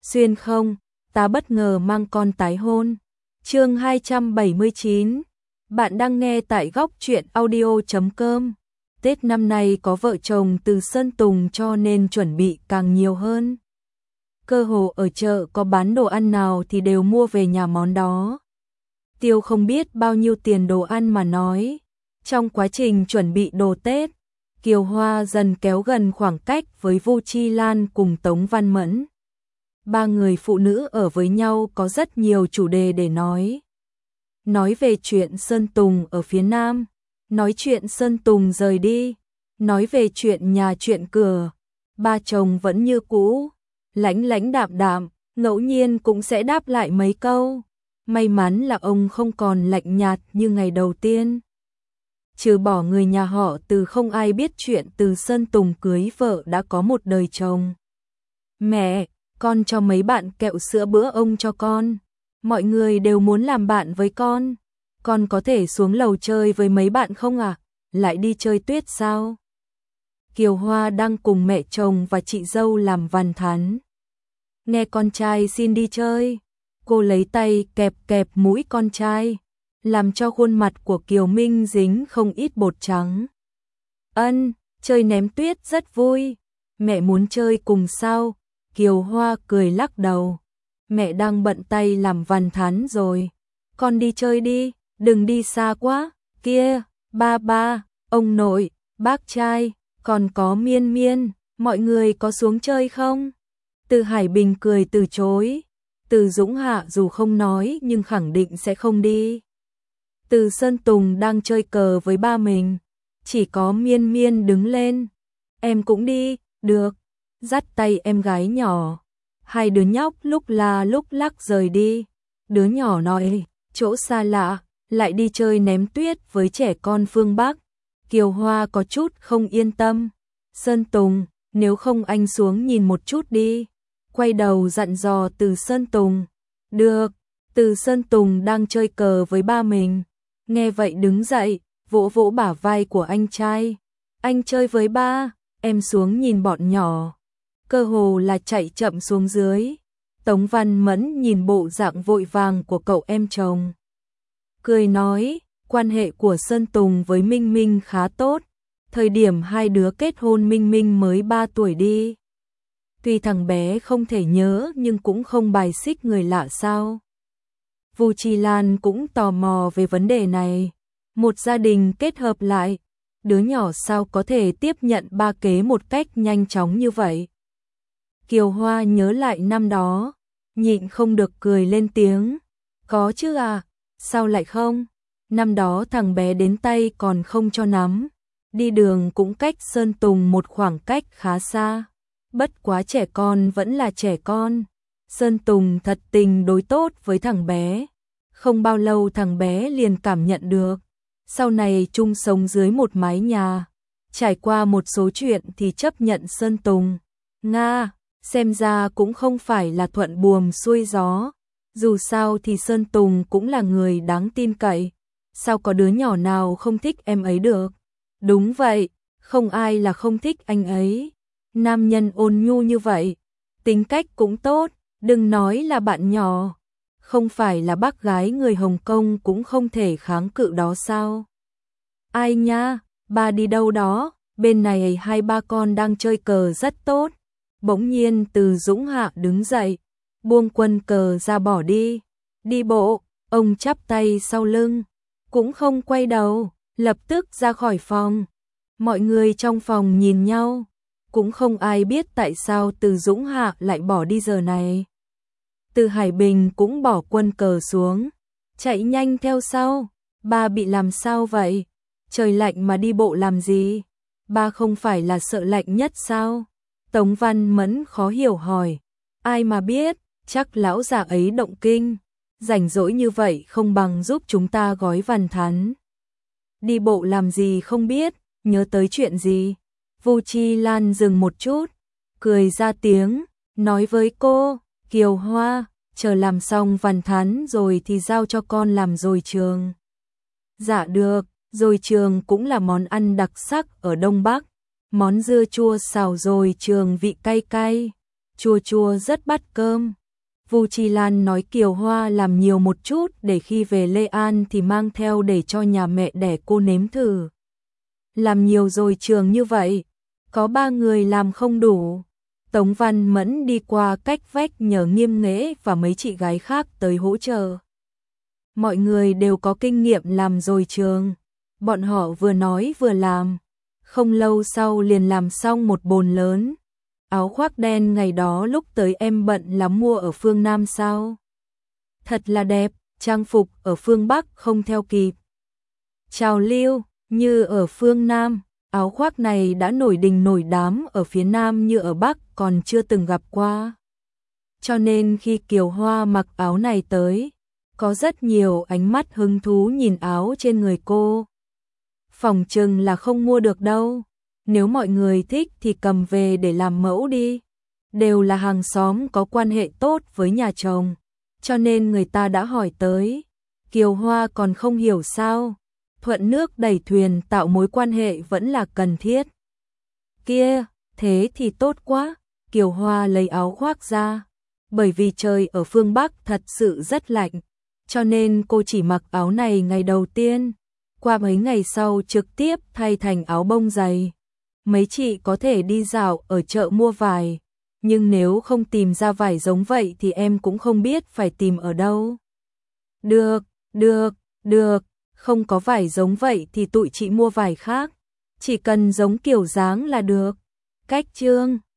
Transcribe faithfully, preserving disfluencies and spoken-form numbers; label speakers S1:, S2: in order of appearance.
S1: Xuyên không, ta bất ngờ mang con tái hôn. Chương hai trăm bảy mươi chín. Bạn đang nghe tại góc truyện audio chấm com. Tết năm nay có vợ chồng từ Sơn Tùng cho nên chuẩn bị càng nhiều hơn. Cơ hồ ở chợ có bán đồ ăn nào thì đều mua về nhà món đó. Tiêu không biết bao nhiêu tiền đồ ăn mà nói. Trong quá trình chuẩn bị đồ Tết, Kiều Hoa dần kéo gần khoảng cách với Vu Chi Lan cùng Tống Văn Mẫn. Ba người phụ nữ ở với nhau có rất nhiều chủ đề để nói. Nói về chuyện Sơn Tùng ở phía Nam, nói chuyện Sơn Tùng rời đi, nói về chuyện nhà chuyện cửa. Ba chồng vẫn như cũ, lãnh lãnh đạm đạm, ngẫu nhiên cũng sẽ đáp lại mấy câu. May mắn là ông không còn lạnh nhạt như ngày đầu tiên. Trừ bỏ người nhà họ Từ, không ai biết chuyện Từ Sơn Tùng cưới vợ đã có một đời chồng. Mẹ, con cho mấy bạn kẹo sữa bữa ông cho con. Mọi người đều muốn làm bạn với con. Con có thể xuống lầu chơi với mấy bạn không à? Lại đi chơi tuyết sao? Kiều Hoa đang cùng mẹ chồng và chị dâu làm văn thán. Nghe con trai xin đi chơi, cô lấy tay kẹp kẹp mũi con trai, làm cho khuôn mặt của Kiều Minh dính không ít bột trắng. Ân, chơi ném tuyết rất vui. Mẹ muốn chơi cùng sao? Kiều Hoa cười lắc đầu. Mẹ đang bận tay làm văn thán rồi. Con đi chơi đi, đừng đi xa quá. Kia, ba ba, ông nội, bác trai, còn có Miên Miên, mọi người có xuống chơi không? Từ Hải Bình cười từ chối. Từ Dũng Hạ dù không nói nhưng khẳng định sẽ không đi. Từ Sơn Tùng đang chơi cờ với ba mình, chỉ có Miên Miên đứng lên. Em cũng đi, được. Dắt tay em gái nhỏ. Hai đứa nhóc lúc la lúc lắc rời đi. Đứa nhỏ nói, chỗ xa lạ, lại đi chơi ném tuyết với trẻ con phương Bắc. Kiều Hoa có chút không yên tâm. Sơn Tùng, nếu không anh xuống nhìn một chút đi. Quay đầu dặn dò Từ Sơn Tùng. Được. Từ Sơn Tùng đang chơi cờ với ba mình. Nghe vậy đứng dậy, vỗ vỗ bả vai của anh trai. Anh chơi với ba, em xuống nhìn bọn nhỏ. Cơ hồ là chạy chậm xuống dưới. Tống Văn Mẫn nhìn bộ dạng vội vàng của cậu em chồng, cười nói, quan hệ của Sơn Tùng với Minh Minh khá tốt. Thời điểm hai đứa kết hôn Minh Minh mới ba tuổi đi. Tuy thằng bé không thể nhớ nhưng cũng không bài xích người lạ sao. Vu Chi Lan cũng tò mò về vấn đề này. Một gia đình kết hợp lại, đứa nhỏ sao có thể tiếp nhận ba kế một cách nhanh chóng như vậy. Kiều Hoa nhớ lại năm đó, nhịn không được cười lên tiếng. Có chứ à, sao lại không? Năm đó thằng bé đến tay còn không cho nắm. Đi đường cũng cách Sơn Tùng một khoảng cách khá xa. Bất quá trẻ con vẫn là trẻ con. Sơn Tùng thật tình đối tốt với thằng bé. Không bao lâu thằng bé liền cảm nhận được. Sau này chung sống dưới một mái nhà. Trải qua một số chuyện thì chấp nhận Sơn Tùng. Nga, xem ra cũng không phải là thuận buồm xuôi gió. Dù sao thì Sơn Tùng cũng là người đáng tin cậy. Sao có đứa nhỏ nào không thích em ấy được? Đúng vậy, không ai là không thích anh ấy. Nam nhân ôn nhu như vậy, tính cách cũng tốt, đừng nói là bạn nhỏ. Không phải là bác gái người Hồng Kông cũng không thể kháng cự đó sao? Ai nha, ba đi đâu đó, bên này hai ba con đang chơi cờ rất tốt. Bỗng nhiên Từ Dũng Hạ đứng dậy, buông quân cờ ra bỏ đi. Đi bộ, ông chắp tay sau lưng, cũng không quay đầu, lập tức ra khỏi phòng. Mọi người trong phòng nhìn nhau, cũng không ai biết tại sao Từ Dũng Hạ lại bỏ đi giờ này. Từ Hải Bình cũng bỏ quân cờ xuống, chạy nhanh theo sau. Ba bị làm sao vậy? Trời lạnh mà đi bộ làm gì? Ba không phải là sợ lạnh nhất sao? Tống Văn Mẫn khó hiểu hỏi. Ai mà biết, chắc lão già ấy động kinh. Rảnh rỗi như vậy không bằng giúp chúng ta gói văn thán. Đi bộ làm gì không biết, nhớ tới chuyện gì? Vu Chi Lan dừng một chút, cười ra tiếng, nói với cô, Kiều Hoa, chờ làm xong văn thán rồi thì giao cho con làm dồi trường. Dạ được, dồi trường cũng là món ăn đặc sắc ở Đông Bắc. Món dưa chua xào dồi trường vị cay cay, chua chua rất bắt cơm. Vu Chi Lan nói Kiều Hoa làm nhiều một chút để khi về Lê An thì mang theo để cho nhà mẹ đẻ cô nếm thử. Làm nhiều rồi trường như vậy, có ba người làm không đủ. Tống Văn Mẫn đi qua cách vách nhờ Nghiêm Nghễ và mấy chị gái khác tới hỗ trợ. Mọi người đều có kinh nghiệm làm rồi trường. Bọn họ vừa nói vừa làm. Không lâu sau liền làm xong một bồn lớn. Áo khoác đen ngày đó lúc tới em bận lắm mua ở phương Nam sao? Thật là đẹp, trang phục ở phương Bắc không theo kịp. Trào lưu, như ở phương Nam, áo khoác này đã nổi đình nổi đám ở phía Nam như ở Bắc còn chưa từng gặp qua. Cho nên khi Kiều Hoa mặc áo này tới, có rất nhiều ánh mắt hứng thú nhìn áo trên người cô. Phỏng chừng là không mua được đâu. Nếu mọi người thích thì cầm về để làm mẫu đi. Đều là hàng xóm có quan hệ tốt với nhà chồng, cho nên người ta đã hỏi tới. Kiều Hoa còn không hiểu sao. Thuận nước đẩy thuyền tạo mối quan hệ vẫn là cần thiết. Kia, thế thì tốt quá. Kiều Hoa lấy áo khoác ra. Bởi vì trời ở phương Bắc thật sự rất lạnh, cho nên cô chỉ mặc áo này ngày đầu tiên. Qua mấy ngày sau trực tiếp thay thành áo bông dày. Mấy chị có thể đi dạo ở chợ mua vải, nhưng nếu không tìm ra vải giống vậy thì em cũng không biết phải tìm ở đâu. Được, được, được, không có vải giống vậy thì tụi chị mua vải khác. Chỉ cần giống kiểu dáng là được. Cách trương